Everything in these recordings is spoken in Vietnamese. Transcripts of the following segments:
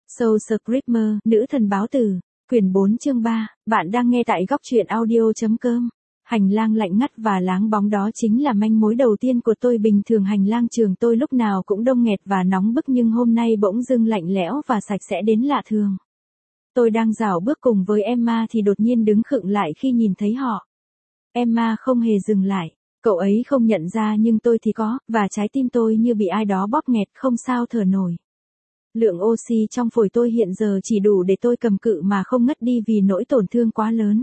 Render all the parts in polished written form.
Soul Screamer, nữ thần báo tử, quyển 4 chương 3, bạn đang nghe tại góc truyện audio.com. Hành lang lạnh ngắt và láng bóng đó chính là manh mối đầu tiên của tôi. Bình thường hành lang trường tôi lúc nào cũng đông nghẹt và nóng bức, nhưng hôm nay bỗng dưng lạnh lẽo và sạch sẽ đến lạ thường. Tôi đang rảo bước cùng với Emma thì đột nhiên đứng khựng lại khi nhìn thấy họ. Emma không hề dừng lại, cậu ấy không nhận ra nhưng tôi thì có, và trái tim tôi như bị ai đó bóp nghẹt không sao thở nổi. Lượng oxy trong phổi tôi hiện giờ chỉ đủ để tôi cầm cự mà không ngất đi vì nỗi tổn thương quá lớn.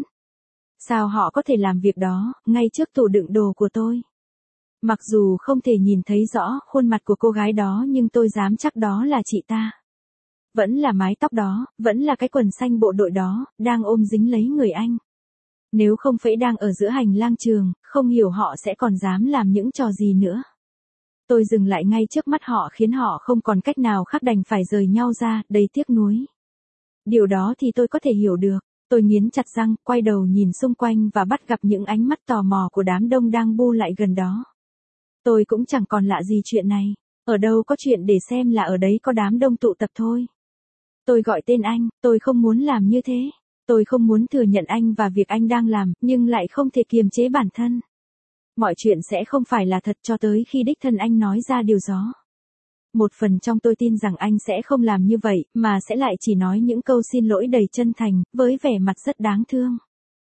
Sao họ có thể làm việc đó, ngay trước tủ đựng đồ của tôi? Mặc dù không thể nhìn thấy rõ khuôn mặt của cô gái đó nhưng tôi dám chắc đó là chị ta. Vẫn là mái tóc đó, vẫn là cái quần xanh bộ đội đó, đang ôm dính lấy người anh. Nếu không phải đang ở giữa hành lang trường, không hiểu họ sẽ còn dám làm những trò gì nữa. Tôi dừng lại ngay trước mắt họ khiến họ không còn cách nào khác đành phải rời nhau ra, đầy tiếc nuối. Điều đó thì tôi có thể hiểu được. Tôi nghiến chặt răng, quay đầu nhìn xung quanh và bắt gặp những ánh mắt tò mò của đám đông đang bu lại gần đó. Tôi cũng chẳng còn lạ gì chuyện này. Ở đâu có chuyện để xem là ở đấy có đám đông tụ tập thôi. Tôi gọi tên anh, tôi không muốn làm như thế. Tôi không muốn thừa nhận anh và việc anh đang làm, nhưng lại không thể kiềm chế bản thân. Mọi chuyện sẽ không phải là thật cho tới khi đích thân anh nói ra điều đó. Một phần trong tôi tin rằng anh sẽ không làm như vậy, mà sẽ lại chỉ nói những câu xin lỗi đầy chân thành, với vẻ mặt rất đáng thương.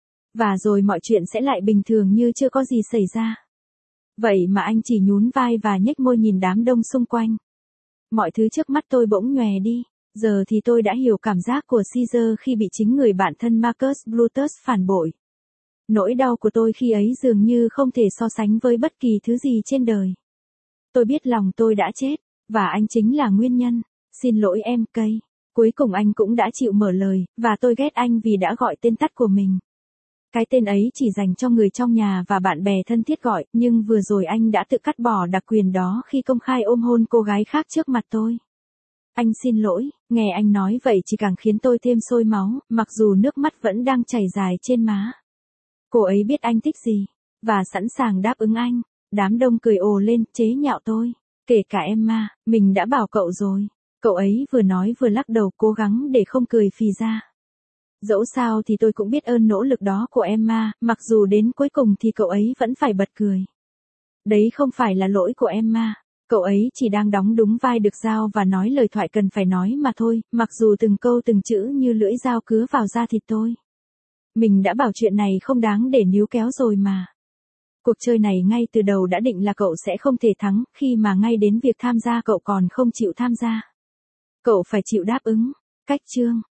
Và rồi mọi chuyện sẽ lại bình thường như chưa có gì xảy ra. Vậy mà anh chỉ nhún vai và nhếch môi nhìn đám đông xung quanh. Mọi thứ trước mắt tôi bỗng nhòe đi. Giờ thì tôi đã hiểu cảm giác của Caesar khi bị chính người bạn thân Marcus Brutus phản bội. Nỗi đau của tôi khi ấy dường như không thể so sánh với bất kỳ thứ gì trên đời. Tôi biết lòng tôi đã chết, và anh chính là nguyên nhân. Xin lỗi em, Kay. Cuối cùng anh cũng đã chịu mở lời, và tôi ghét anh vì đã gọi tên tắt của mình. Cái tên ấy chỉ dành cho người trong nhà và bạn bè thân thiết gọi, nhưng vừa rồi anh đã tự cắt bỏ đặc quyền đó khi công khai ôm hôn cô gái khác trước mặt tôi. Anh xin lỗi, nghe anh nói vậy chỉ càng khiến tôi thêm sôi máu, mặc dù nước mắt vẫn đang chảy dài trên má. Cô ấy biết anh thích gì, và sẵn sàng đáp ứng anh. Đám đông cười ồ lên, chế nhạo tôi. Kể cả Emma, mình đã bảo cậu rồi. Cậu ấy vừa nói vừa lắc đầu cố gắng để không cười phì ra. Dẫu sao thì tôi cũng biết ơn nỗ lực đó của Emma, mặc dù đến cuối cùng thì cậu ấy vẫn phải bật cười. Đấy không phải là lỗi của Emma. Cậu ấy chỉ đang đóng đúng vai được giao và nói lời thoại cần phải nói mà thôi, mặc dù từng câu từng chữ như lưỡi dao cứa vào da thịt tôi. Mình đã bảo chuyện này không đáng để níu kéo rồi mà. Cuộc chơi này ngay từ đầu đã định là cậu sẽ không thể thắng, khi mà ngay đến việc tham gia cậu còn không chịu tham gia. Cậu phải chịu đáp ứng. Cách chương.